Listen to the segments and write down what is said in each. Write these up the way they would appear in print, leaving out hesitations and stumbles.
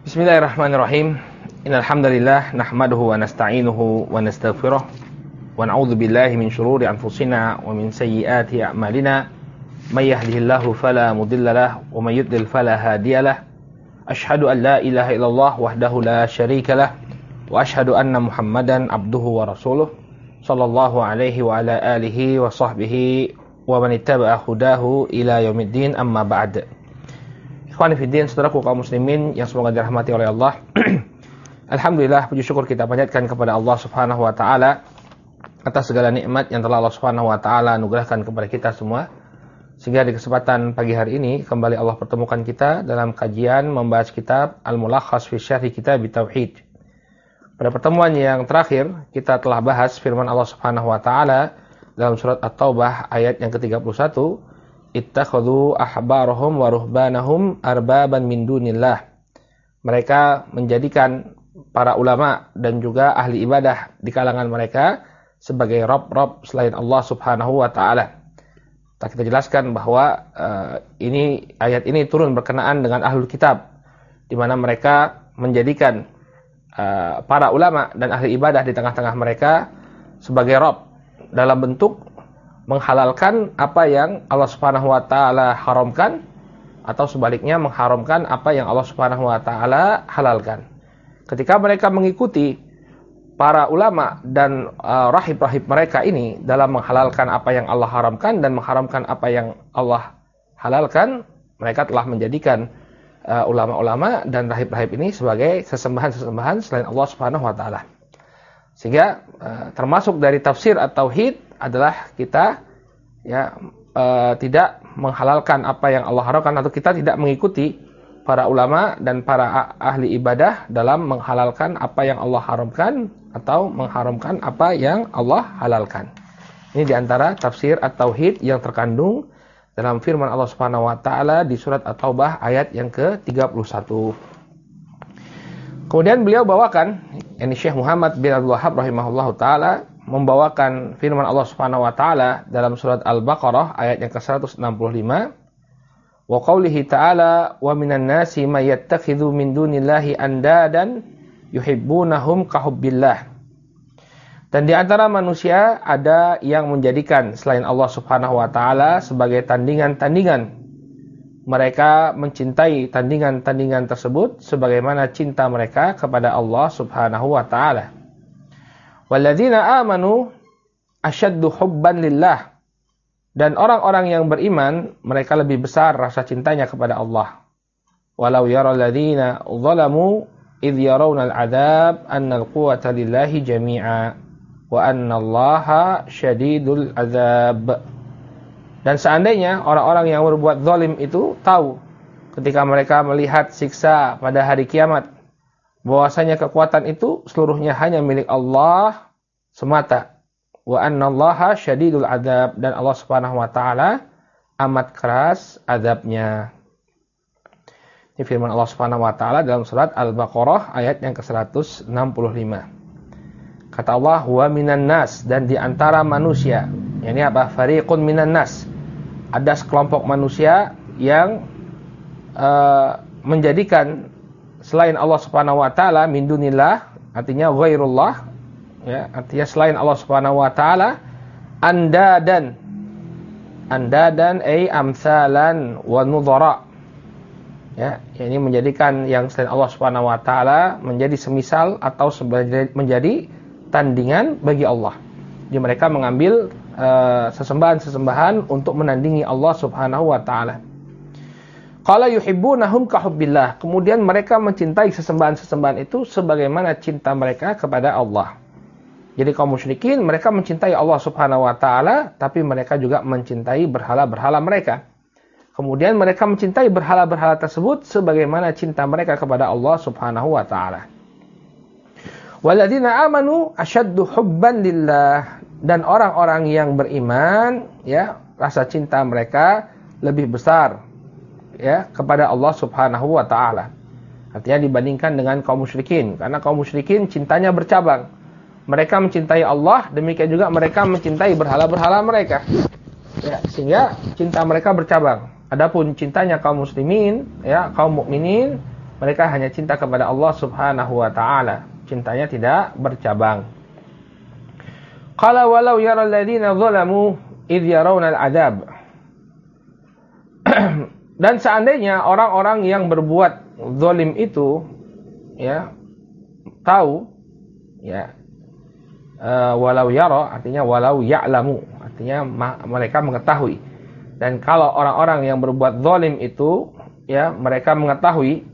Bismillahirrahmanirrahim. Innal hamdalillah nahmaduhu wa nasta'inuhu wa nastaghfiruh wa na'udzu billahi min shururi anfusina wa min sayyiati a'malina. May yahdihillahu fala mudhillalah wa may yudlil fala hadiyalah. Asyhadu an la ilaha illallah wahdahu la syarikalah wa asyhadu anna Muhammadan abduhu wa rasuluh sallallahu alaihi wa ala alihi wa sahbihi wa man ittaba'a hudahu ila yaumiddin, amma ba'd. Ikhwani fiddin, saudaraku kaum muslimin yang semoga dirahmati oleh Allah. Alhamdulillah, puji syukur kita panjatkan kepada Allah Subhanahu wa taala atas segala nikmat yang telah Allah Subhanahu wa taala anugerahkan kepada kita semua. Sehingga di kesempatan pagi hari ini kembali Allah pertemukan kita dalam kajian membahas kitab Al-Mulakhas fi Syarhi Kitab Tauhid. Pada pertemuan yang terakhir kita telah bahas firman Allah Subhanahu wa taala dalam surat At-Taubah ayat yang ke-31, ittakhadhu ahbarahum wa ruhbanahum arbaban min dunillah. Mereka menjadikan para ulama dan juga ahli ibadah di kalangan mereka sebagai rob-rob selain Allah Subhanahu wa taala. Kita jelaskan bahwa ayat ini turun berkenaan dengan ahlul kitab, di mana mereka menjadikan para ulama dan ahli ibadah di tengah-tengah mereka sebagai rob dalam bentuk menghalalkan apa yang Allah Subhanahu wa taala haramkan, atau sebaliknya mengharamkan apa yang Allah Subhanahu wa taala halalkan. Ketika mereka mengikuti para ulama dan rahib-rahib mereka ini dalam menghalalkan apa yang Allah haramkan dan mengharamkan apa yang Allah halalkan, mereka telah menjadikan ulama-ulama dan rahib-rahib ini sebagai sesembahan-sesembahan selain Allah Subhanahu wa taala. Sehingga termasuk dari tafsir at-tauhid adalah kita tidak menghalalkan apa yang Allah haramkan, atau kita tidak mengikuti para ulama dan para ahli ibadah dalam menghalalkan apa yang Allah haramkan atau mengharamkan apa yang Allah halalkan. Ini diantara tafsir at-tauhid yang terkandung dalam firman Allah Subhanahu wa taala di surat At-Taubah ayat yang ke-31. Kemudian beliau bawakan, Syekh Muhammad bin Abdul Wahhab rahimahullahu taala membawakan firman Allah Subhanahu wa taala dalam surat Al-Baqarah ayat yang ke-165, wa qaulihi ta'ala wa minan nasi may yattakhidhu min dunillahi andadan yuhibbunahum kahubbillah. Dan di antara manusia ada yang menjadikan selain Allah Subhanahu wa taala sebagai tandingan-tandingan. Mereka mencintai tandingan-tandingan tersebut sebagaimana cinta mereka kepada Allah Subhanahu wa taala. Walladzina amanu asyaddu hubban lillah. Dan orang-orang yang beriman, mereka lebih besar rasa cintanya kepada Allah. Walau yara alladzina zalamu idh yarawna al-'adzab anna al-quwwata lillahi jami'a wa anna Allaha syadidul 'adzab. Dan seandainya orang-orang yang berbuat zalim itu tahu ketika mereka melihat siksa pada hari kiamat, bahwasanya kekuatan itu seluruhnya hanya milik Allah semata. Wa annallaha syadidul adzab, dan Allah Subhanahu wa taala amat keras azabnya. Ini firman Allah Subhanahu wa taala dalam surat Al-Baqarah ayat yang ke-165. Kata Allah, wa minan nas, dan di antara manusia. Ini apa? Fariqun minan nas. Ada sekelompok manusia yang menjadikan selain Allah Subhanahu wa taala min dunillah, artinya ghairullah, ya, artinya selain Allah Subhanahu wa taala, andadan ay amsalan wa nudhara. Ya, ini menjadikan yang selain Allah Subhanahu wa taala menjadi semisal atau menjadi tandingan bagi Allah. Jadi mereka mengambil sesembahan-sesembahan untuk menandingi Allah Subhanahu wa taala. Qala yuhibbunahum kahubbillah. Kemudian mereka mencintai sesembahan-sesembahan itu sebagaimana cinta mereka kepada Allah. Jadi kaum musyrikin mereka mencintai Allah Subhanahu wa taala, tapi mereka juga mencintai berhala-berhala mereka. Kemudian mereka mencintai berhala-berhala tersebut sebagaimana cinta mereka kepada Allah Subhanahu wa taala. Walladzina amanu asyaddu hubban lillah. Dan orang-orang yang beriman, ya, rasa cinta mereka lebih besar, ya, kepada Allah Subhanahu wa taala. Artinya dibandingkan dengan kaum musyrikin, karena kaum musyrikin cintanya bercabang. Mereka mencintai Allah, demikian juga mereka mencintai berhala-berhala mereka. Ya, sehingga cinta mereka bercabang. Adapun cintanya kaum muslimin, ya, kaum mukminin, Mereka hanya cinta kepada Allah Subhanahu wa taala. Cintanya tidak bercabang. Qala walau yara alladziina zalamu idh yarawna al-'adzab. Dan seandainya orang-orang yang berbuat zalim itu ya tahu ya, walau yara artinya walau ya'lamu, artinya mereka mengetahui. Dan kalau orang-orang yang berbuat zalim itu ya mereka mengetahui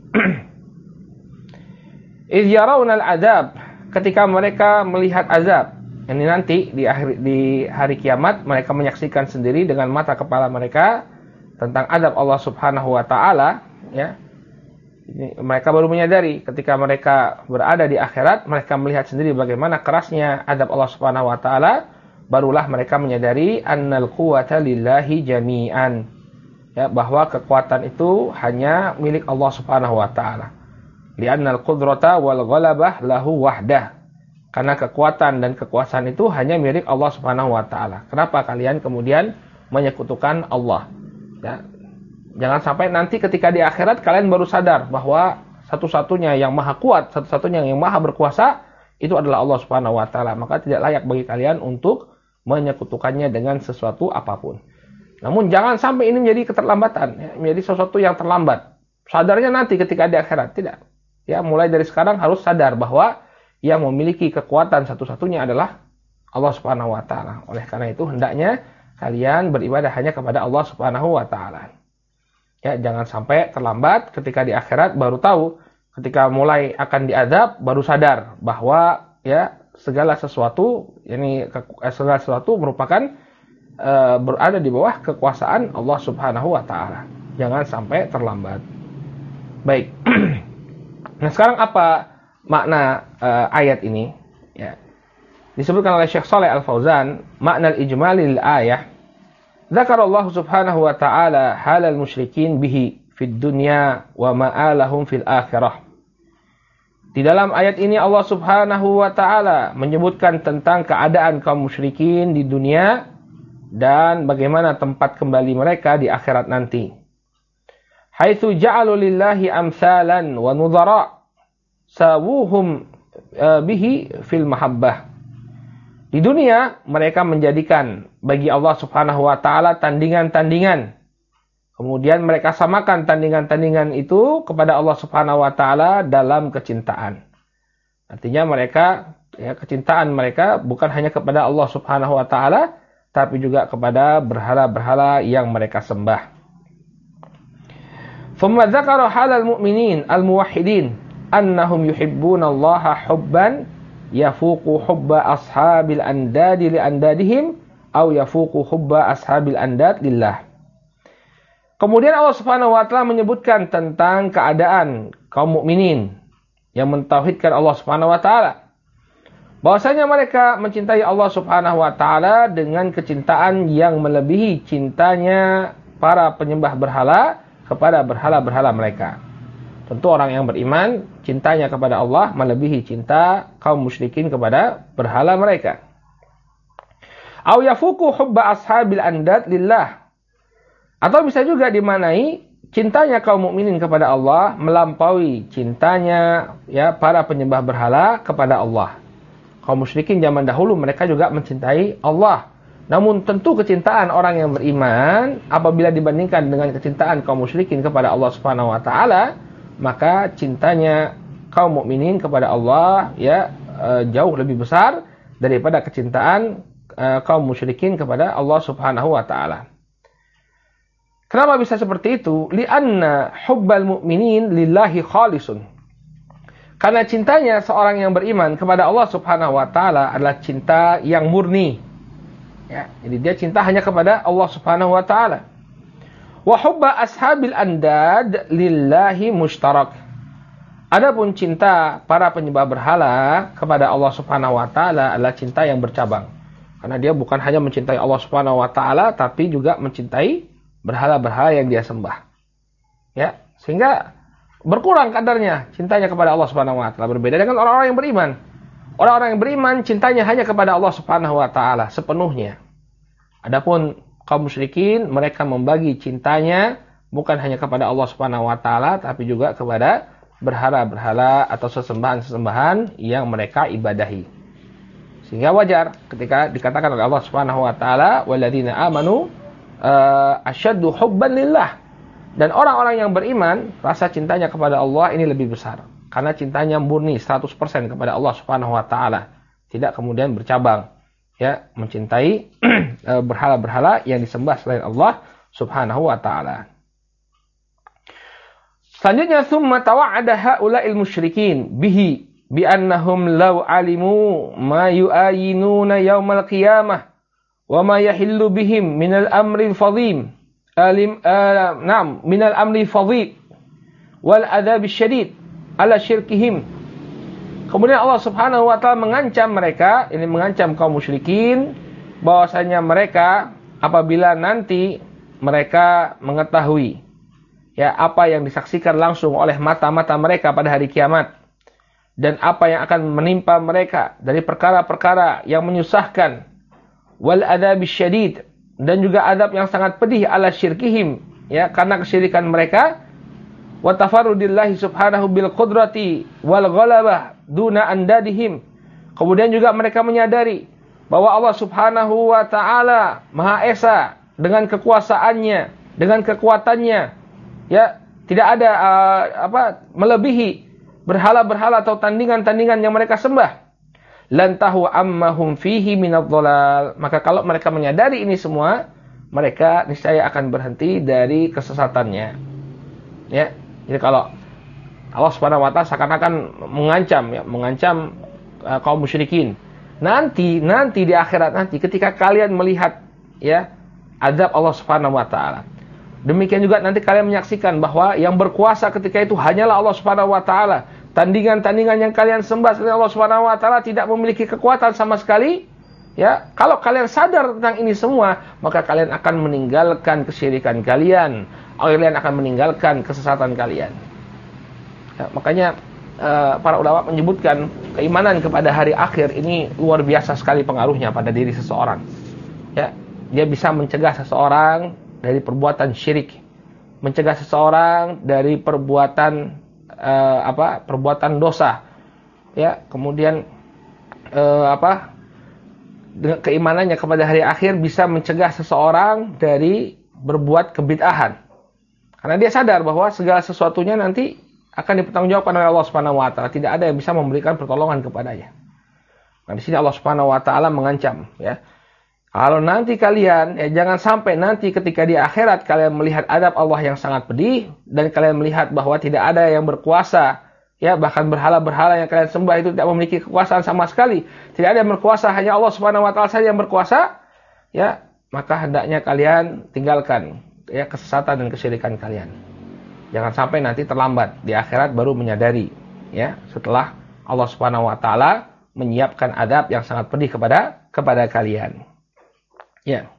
idh yarawna al-'adzab, ketika mereka melihat azab. Ini nanti di hari kiamat mereka menyaksikan sendiri dengan mata kepala mereka tentang azab Allah Subhanahu wa taala ya. Ini, mereka baru menyadari ketika mereka berada di akhirat, mereka melihat sendiri bagaimana kerasnya azab Allah Subhanahu wa taala, barulah mereka menyadari annal quwwata lillahi jami'an. Ya, bahwa kekuatan itu hanya milik Allah Subhanahu wa taala. Li'annal qudrata wal ghalabah lahu wahdah. Karena kekuatan dan kekuasaan itu hanya milik Allah Subhanahu wa taala. Kenapa kalian kemudian menyekutukan Allah? Ya. Jangan sampai nanti ketika di akhirat kalian baru sadar bahwa satu-satunya yang maha kuat, satu-satunya yang maha berkuasa itu adalah Allah Subhanahu wa taala. Maka tidak layak bagi kalian untuk menyekutukannya dengan sesuatu apapun. Namun jangan sampai ini menjadi keterlambatan, ya, menjadi sesuatu yang terlambat. Sadarnya nanti ketika di akhirat, tidak. Ya, mulai dari sekarang harus sadar bahwa yang memiliki kekuatan satu-satunya adalah Allah Subhanahu wa taala. Oleh karena itu hendaknya kalian beribadah hanya kepada Allah Subhanahu wa taala. Ya, jangan sampai terlambat ketika di akhirat baru tahu, ketika mulai akan diazab baru sadar bahwa ya segala sesuatu merupakan berada di bawah kekuasaan Allah Subhanahu wa taala. Jangan sampai terlambat. Baik. Nah, sekarang apa makna ayat ini? Ya. Disebutkan oleh Syekh Shalih Al-Fauzan, makna al-ijmali lil ayah. Dzakara Allah Subhanahu wa taala halal musyrikin bihi fid dunya wa ma'alahum fil akhirah. Di dalam ayat ini Allah Subhanahu wa taala menyebutkan tentang keadaan kaum musyrikin di dunia dan bagaimana tempat kembali mereka di akhirat nanti. Haitsu ja'alu lillahi amsalan wa nudhara sawuhum bihi fil mahabbah. Di dunia mereka menjadikan bagi Allah Subhanahu wa taala tandingan-tandingan. Kemudian mereka samakan tandingan-tandingan itu kepada Allah Subhanahu wa taala dalam kecintaan. Artinya mereka kecintaan mereka bukan hanya kepada Allah Subhanahu wa taala tapi juga kepada berhala-berhala yang mereka sembah. Thumma dzakara halal mu'minin al-muwahhidin annahum yuhibbuna Allah hubban yafuqu hubba ashabil andadi li andadihim aw yafuqu hubba ashabil andad lillah. Kemudian Allah Subhanahu wa taala menyebutkan tentang keadaan kaum mukminin yang mentauhidkan Allah Subhanahu wa taala. Bahwasanya mereka mencintai Allah Subhanahu wa taala dengan kecintaan yang melebihi cintanya para penyembah berhala kepada berhala-berhala mereka. Tentu orang yang beriman cintanya kepada Allah melebihi cinta kaum musyrikin kepada berhala mereka. Au yafuqu hubba ashabil andad lillah. Atau bisa juga dimaknai cintanya kaum mukminin kepada Allah melampaui cintanya ya para penyembah berhala kepada Allah. Kaum musyrikin zaman dahulu mereka juga mencintai Allah. Namun tentu kecintaan orang yang beriman apabila dibandingkan dengan kecintaan kaum musyrikin kepada Allah Subhanahu wa taala, maka cintanya kaum mukminin kepada Allah ya jauh lebih besar daripada kecintaan kaum musyrikin kepada Allah Subhanahu wa taala. Kenapa bisa seperti itu? Li'anna hubbal mu'minin lillahi khalisun. Karena cintanya seorang yang beriman kepada Allah Subhanahu wa taala adalah cinta yang murni. Ya, jadi dia cinta hanya kepada Allah Subhanahu wa taala. Wa hubba ashabil andad lillahi mushtarak. Adapun cinta para penyembah berhala kepada Allah Subhanahu wa taala adalah cinta yang bercabang. Karena dia bukan hanya mencintai Allah Subhanahu wa taala tapi juga mencintai berhala-berhala yang dia sembah. Ya, sehingga berkurang kadarnya cintanya kepada Allah Subhanahu wa taala, berbeda dengan orang-orang yang beriman. Orang-orang yang beriman cintanya hanya kepada Allah Subhanahu wa taala sepenuhnya. Adapun kaum musyrikin mereka membagi cintanya bukan hanya kepada Allah Subhanahu wa taala tapi juga kepada berhala-berhala atau sesembahan-sesembahan yang mereka ibadahi. Sehingga wajar ketika dikatakan oleh Allah Subhanahu wa taala, "Walladzina amanu asyaddu hubban lillah." Dan orang-orang yang beriman, rasa cintanya kepada Allah ini lebih besar. Karena cintanya murni 100% kepada Allah Subhanahu wa taala. Tidak kemudian bercabang, ya, mencintai berhala-berhala yang disembah selain Allah Subhanahu wa taala. Selanjutnya, thumma tawa'ada haula'il musyrikin bihi bi annahum law alimu ma yu'ayinuna yaumal qiyamah wa ma yahillu bihim minal amri fadhim minal amri fadhim wal adzab syadid ala syirkihim. Kemudian Allah Subhanahu wa taala mengancam mereka, ini mengancam kaum musyrikin, bahwasanya mereka apabila nanti mereka mengetahui ya apa yang disaksikan langsung oleh mata-mata mereka pada hari kiamat dan apa yang akan menimpa mereka dari perkara-perkara yang menyusahkan, wal adzab syadid, dan juga adab yang sangat pedih ala syirkihim, ya, karena kesyirikan mereka, wa tafarrudillahi subhanahu bil qudrati wal ghalabah duna andadihim. Kemudian juga mereka menyadari bahwa Allah Subhanahu wa taala Maha Esa dengan kekuasaannya, dengan kekuatannya, ya, tidak ada melebihi berhala-berhala atau tandingan-tandingan yang mereka sembah. Lan tahu ammahum fihi minadh-dhalal. Maka kalau mereka menyadari ini semua, mereka niscaya akan berhenti dari kesesatannya. Ya, jadi kalau Allah Subhanahu wa taala seakan-akan mengancam kaum musyrikin. Nanti di akhirat nanti ketika kalian melihat, ya, azab Allah Subhanahu wa taala. Demikian juga nanti kalian menyaksikan bahwa yang berkuasa ketika itu hanyalah Allah Subhanahu wa taala. Tandingan-tandingan yang kalian sembah selain Allah Subhanahu wa taala tidak memiliki kekuatan sama sekali. Ya, kalau kalian sadar tentang ini semua, maka kalian akan meninggalkan kesyirikan kalian. Kalian akan meninggalkan kesesatan kalian. Ya, makanya para ulama menyebutkan keimanan kepada hari akhir ini luar biasa sekali pengaruhnya pada diri seseorang. Ya, dia bisa mencegah seseorang dari perbuatan syirik, mencegah seseorang dari perbuatan perbuatan dosa, ya, kemudian dengan keimanannya kepada hari akhir bisa mencegah seseorang dari berbuat kebid'ahan, karena dia sadar bahwa segala sesuatunya nanti akan dipertanggungjawabkan oleh Allah Subhanahu wa taala, tidak ada yang bisa memberikan pertolongan kepadanya. Nah, di sini Allah Subhanahu wa taala mengancam, ya. Kalau nanti kalian, ya, jangan sampai nanti ketika di akhirat kalian melihat adab Allah yang sangat pedih dan kalian melihat bahwa tidak ada yang berkuasa, ya, bahkan berhala-berhala yang kalian sembah itu tidak memiliki kekuasaan sama sekali. Tidak ada yang berkuasa, hanya Allah Subhanahu wa taala saja yang berkuasa, ya, maka hendaknya kalian tinggalkan, ya, kesesatan dan kesyirikan kalian. Jangan sampai nanti terlambat di akhirat baru menyadari, ya, setelah Allah Subhanahu wa taala menyiapkan adab yang sangat pedih kepada kalian. Ya.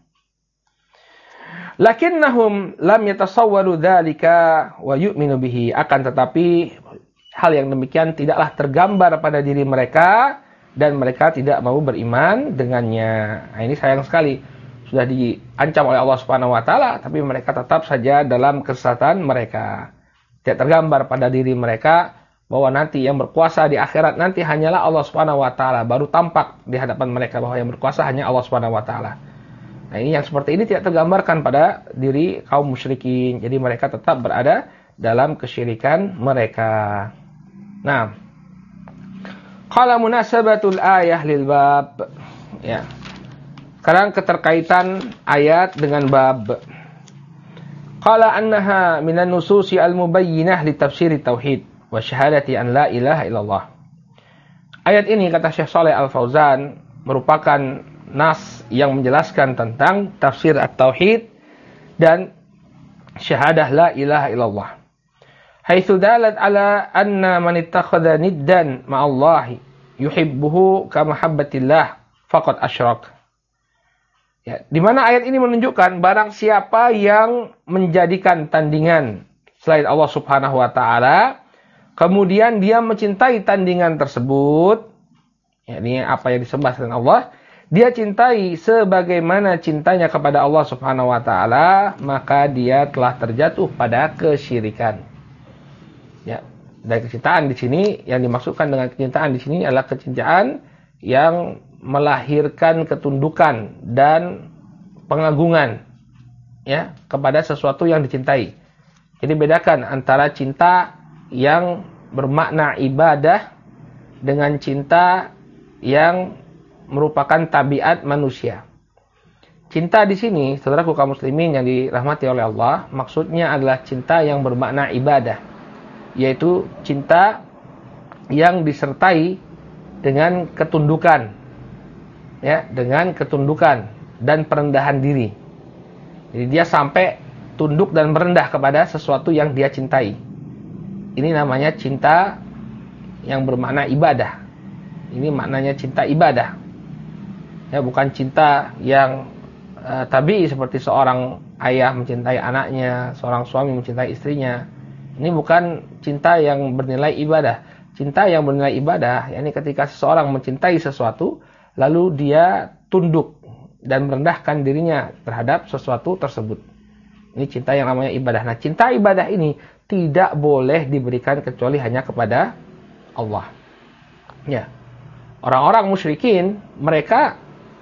Lakinnahum lam yatasawwaru dzalika wa yu'minu bihi. Akan tetapi hal yang demikian tidaklah tergambar pada diri mereka dan mereka tidak mau beriman dengannya. Nah, ini sayang sekali. Sudah diancam oleh Allah Subhanahu wa taala tapi mereka tetap saja dalam kesesatan mereka. Tidak tergambar pada diri mereka bahwa nanti yang berkuasa di akhirat nanti hanyalah Allah Subhanahu wa taala. Baru tampak di hadapan mereka bahwa yang berkuasa hanya Allah Subhanahu wa taala. Nah, ini yang seperti ini tidak tergambarkan pada diri kaum musyrikin. Jadi mereka tetap berada dalam kesyirikan mereka. Nah, qala munasabatul ayah lil bab. Ya. Sekarang keterkaitan ayat dengan bab. Qala annaha minan nususi al-mubayyinah li tafsir tauhid wa syahadati an la ilaha illallah. Ayat ini kata Syekh Shalih Al-Fauzan merupakan nas yang menjelaskan tentang tafsir at-tauhid dan syahadah la ilaha illallah. Haitsu dalat ala anna man ittakhadha niddan ma'allahi yuhibbuhu ka mahabbatillah faqad asyrak. Ya, di mana ayat ini menunjukkan barang siapa yang menjadikan tandingan selain Allah Subhanahu wa taala, kemudian dia mencintai tandingan tersebut, yakni apa yang disembah selain Allah, dia cintai sebagaimana cintanya kepada Allah Subhanahu wa taala, maka dia telah terjatuh pada kesyirikan. Ya. Dan kecintaan di sini yang dimaksudkan dengan kecintaan di sini adalah kecintaan yang melahirkan ketundukan dan pengagungan ya kepada sesuatu yang dicintai. Jadi bedakan antara cinta yang bermakna ibadah dengan cinta yang merupakan tabiat manusia. Cinta di sini, saudaraku kaum muslimin yang dirahmati oleh Allah, maksudnya adalah cinta yang bermakna ibadah, yaitu cinta yang disertai dengan ketundukan, ya, dengan ketundukan dan perendahan diri. Jadi dia sampai tunduk dan merendah kepada sesuatu yang dia cintai. Ini namanya cinta yang bermakna ibadah. Ini maknanya cinta ibadah. Ya, bukan cinta yang tabii seperti seorang ayah mencintai anaknya, seorang suami mencintai istrinya. Ini bukan cinta yang bernilai ibadah. Cinta yang bernilai ibadah, yakni ketika seseorang mencintai sesuatu, lalu dia tunduk dan merendahkan dirinya terhadap sesuatu tersebut. Ini cinta yang namanya ibadah. Nah, cinta ibadah ini tidak boleh diberikan kecuali hanya kepada Allah. Ya. Orang-orang musyrikin, mereka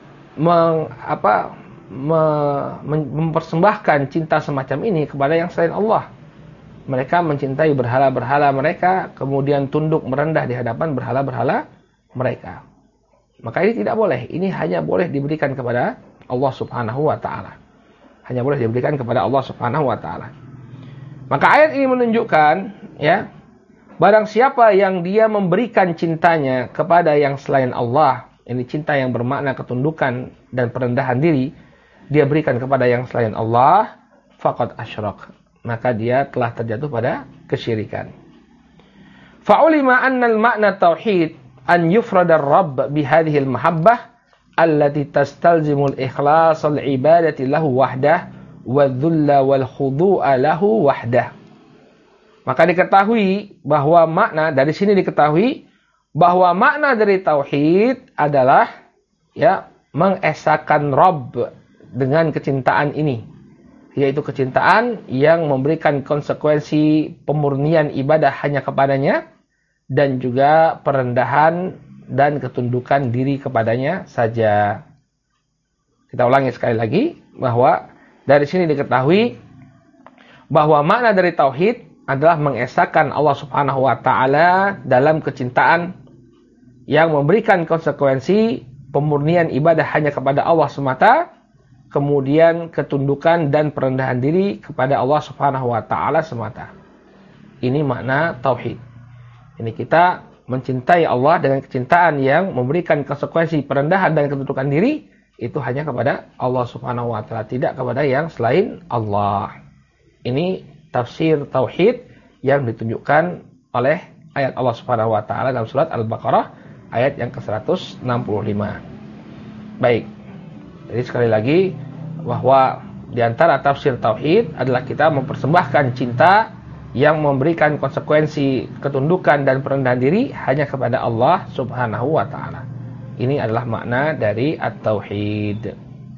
mempersembahkan cinta semacam ini kepada yang selain Allah. Mereka mencintai berhala-berhala mereka, kemudian tunduk merendah di hadapan berhala-berhala mereka. Maka ini tidak boleh. Ini hanya boleh diberikan kepada Allah Subhanahu wa taala. Hanya boleh diberikan kepada Allah Subhanahu wa taala. Maka ayat ini menunjukkan, ya, barang siapa yang dia memberikan cintanya kepada yang selain Allah, ini cinta yang bermakna ketundukan dan perendahan diri, dia berikan kepada yang selain Allah, faqad asyrak, maka dia telah terjatuh pada kesyirikan. Fa'ulima anna al-ma'na tauhid an yufrada ar-rabb bihadhihi al-mahabbah allati tastalzimu al-ikhlas al-ibadati lahu wahdah wadh-dhulla wal-khudu'a lahu wahdah. Maka diketahui bahwa makna dari sini diketahui bahwa makna dari tauhid adalah, ya, mengesahkan Rabb dengan kecintaan ini, yaitu kecintaan yang memberikan konsekuensi pemurnian ibadah hanya kepadanya dan juga perendahan dan ketundukan diri kepadanya saja. Kita ulangi sekali lagi bahwa dari sini diketahui bahwa makna dari tauhid adalah mengesahkan Allah Subhanahu wa taala dalam kecintaan yang memberikan konsekuensi pemurnian ibadah hanya kepada Allah semata, kemudian ketundukan dan perendahan diri kepada Allah Subhanahu wa taala semata. Ini makna tauhid. Ini kita mencintai Allah dengan kecintaan yang memberikan konsekuensi perendahan dan ketundukan diri itu hanya kepada Allah Subhanahu wa taala, tidak kepada yang selain Allah. Ini tafsir tauhid yang ditunjukkan oleh ayat Allah Subhanahu wa taala dalam surat Al-Baqarah ayat yang ke-165. Baik. Jadi sekali lagi bahwa di antara tafsir tauhid adalah kita mempersembahkan cinta yang memberikan konsekuensi ketundukan dan perendahan diri hanya kepada Allah Subhanahu wa taala. Ini adalah makna dari at-tauhid.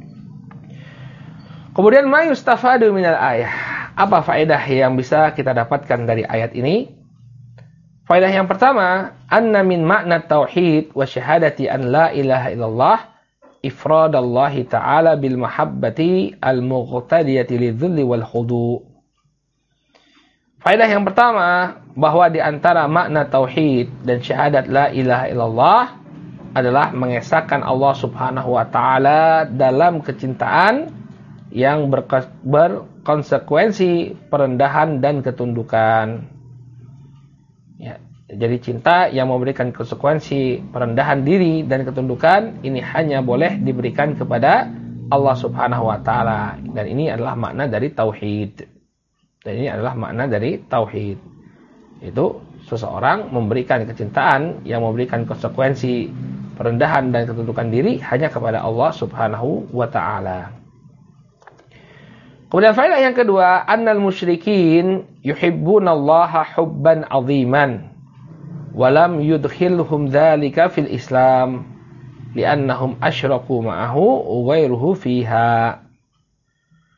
Kemudian ma yustafadu minal ayah. Apa faedah yang bisa kita dapatkan dari ayat ini? Faedah yang pertama, anna min makna tauhid wa syahadati an la ilaha illallah ifradallahi ta'ala bil mahabbati al-muqtadiyati lidzulli wal khudu'. Faedah yang pertama, bahwa di antara makna tauhid dan syahadat la ilaha illallah adalah mengesahkan Allah Subhanahu wa taala dalam kecintaan yang berkonsekuensi perendahan dan ketundukan. Ya, jadi cinta yang memberikan konsekuensi perendahan diri dan ketundukan ini hanya boleh diberikan kepada Allah Subhanahu wa taala, dan ini adalah makna dari tauhid. Dan ini adalah makna dari tauhid. Itu seseorang memberikan kecintaan yang memberikan konsekuensi perendahan dan ketundukan diri hanya kepada Allah Subhanahu wa taala. Kemudian faedah yang kedua, annal musyrikin yuhibbunallaha hubban 'aziman wa lam yudkhilhum dzalika fil Islam li'annahum asyraku ma'ahu ghairuhu fiha.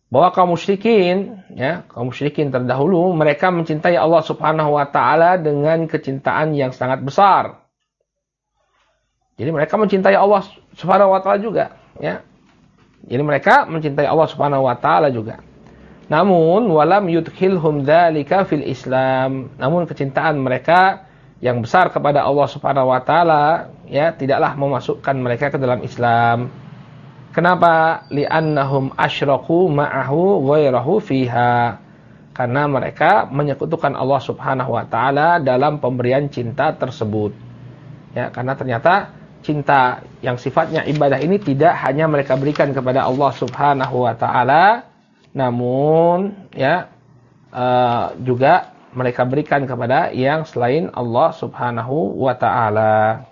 bahwa kaum musyrikin, ya, kaum musyrikin terdahulu mereka mencintai Allah Subhanahu wa taala dengan kecintaan yang sangat besar. Jadi mereka mencintai Allah Subhanahu wa taala juga, ya. Jadi mereka mencintai Allah Subhanahu wa taala juga. Namun walam yudkhilhum dzalika fil Islam. Namun kecintaan mereka yang besar kepada Allah Subhanahu wa taala, ya, tidaklah memasukkan mereka ke dalam Islam. Kenapa? Li'annahum asyraku ma'ahu ghairahu fiha. Karena mereka menyekutukan Allah Subhanahu wa taala dalam pemberian cinta tersebut. Ya, karena ternyata cinta yang sifatnya ibadah ini tidak hanya mereka berikan kepada Allah Subhanahu wa taala, namun ya juga mereka berikan kepada yang selain Allah Subhanahu wa taala.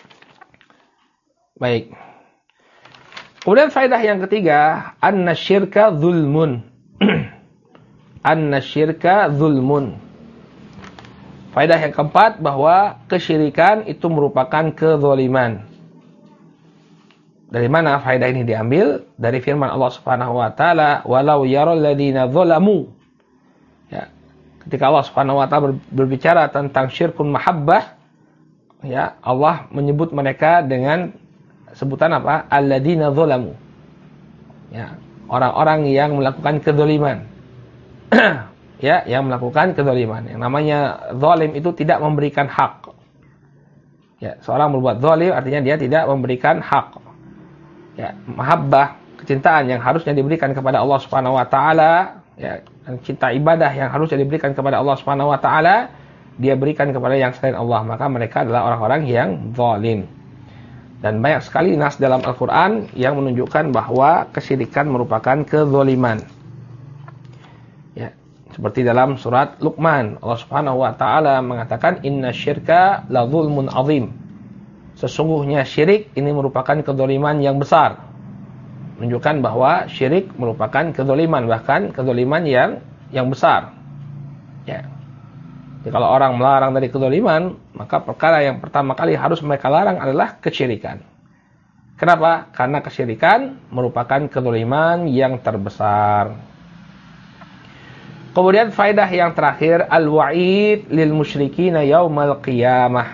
Baik. Kemudian faedah yang ketiga, annasyirka dzulmun. Annasyirka dzulmun. Faedah yang keempat, bahwa kesyirikan itu merupakan kezaliman. Dari mana faedah ini diambil? Dari firman Allah Subhanahu wa taala, "Walau yaral ladzina dzalamu." Ya. Ketika Allah Subhanahu wa taala berbicara tentang syirkun mahabbah, ya, Allah menyebut mereka dengan sebutan apa? Alladzina dzalamu. Ya, orang-orang yang melakukan kezaliman. Ya, yang melakukan kezaliman. Yang namanya zalim itu tidak memberikan hak. Ya, seorang berbuat zalim artinya dia tidak memberikan hak. Ya, mahabbah, kecintaan yang harusnya diberikan kepada Allah Subhanahu wa taala, ya, cinta ibadah yang harusnya diberikan kepada Allah Subhanahu wa taala, dia berikan kepada yang selain Allah, maka mereka adalah orang-orang yang zalim. Dan banyak sekali nas dalam Al-Qur'an yang menunjukkan bahwa kesyirikan merupakan kezaliman. Ya, seperti dalam surat Luqman, Allah Subhanahu wa taala mengatakan innasyirka ladzulmun azim. Sesungguhnya syirik ini merupakan kezaliman yang besar. Menunjukkan bahwa syirik merupakan kezaliman, bahkan kezaliman yang besar. Ya. Jadi kalau orang melarang dari kezaliman, maka perkara yang pertama kali harus mereka larang adalah kesyirikan. Kenapa? Karena kesyirikan merupakan kezaliman yang terbesar. Kemudian faedah yang terakhir, al-wa'id lil musyrikina yaumal qiyamah.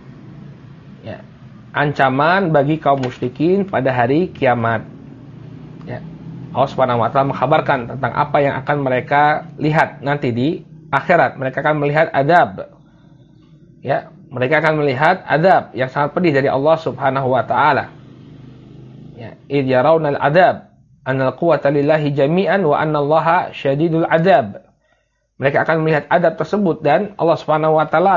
Ya. Ancaman bagi kaum musyrikin pada hari kiamat. Ya. Allah Subhanahu wa taala mengkhabarkan tentang apa yang akan mereka lihat nanti di akhirat. Mereka akan melihat adab. Ya, mereka akan melihat adab yang sangat pedih dari Allah Subhanahu wa taala. Ya, id yarawnal adab annal quwwata lillahi jami'an wa annallaha syadidul adab. Mereka akan melihat adab tersebut dan Allah Subhanahu wa taala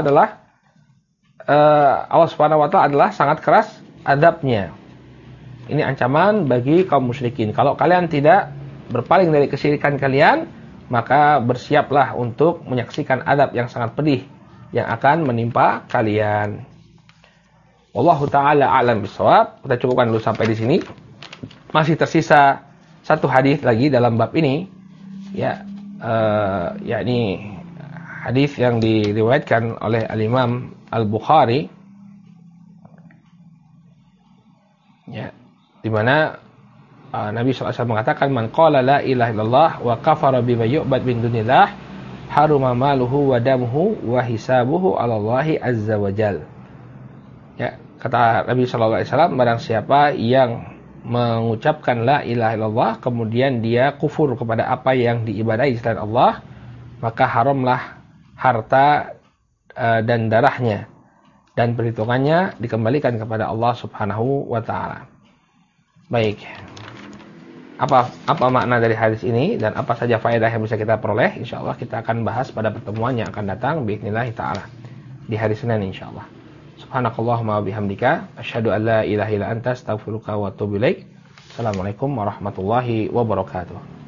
adalah sangat keras adabnya. Ini ancaman bagi kaum musyrikin. Kalau kalian tidak berpaling dari kesyirikan kalian, maka bersiaplah untuk menyaksikan adab yang sangat pedih yang akan menimpa kalian. Wallahu taala a'lam bishawab. Kita cukupkan dulu sampai di sini. Masih tersisa satu hadis lagi dalam bab ini, ya, yakni hadis yang diriwayatkan oleh Al-Imam Al-Bukhari, ya, di mana Nabi SAW mengatakan, man qala la ilaha illallah wa kafara bima yu'bad min dunillah haruma maluhu wa damuhu wa hisabuhu 'ala Allahi azza wa jal. Ya, kata Nabi SAW, barang siapa yang mengucapkan la ilaha illallah kemudian dia kufur kepada apa yang diibadahi selain Allah, maka haramlah harta dan darahnya dan perhitungannya dikembalikan kepada Allah Subhanahu wa taala. Baik. Apa makna dari hadis ini dan apa saja faedah yang bisa kita peroleh, insyaallah kita akan bahas pada pertemuan yang akan datang biidznillah taala di hari Senin insyaallah. Subhanakallahumma wa bihamdika asyhadu an la ilaha illa anta astaghfiruka wa atubu ilaik. Assalamualaikum warahmatullahi wabarakatuh.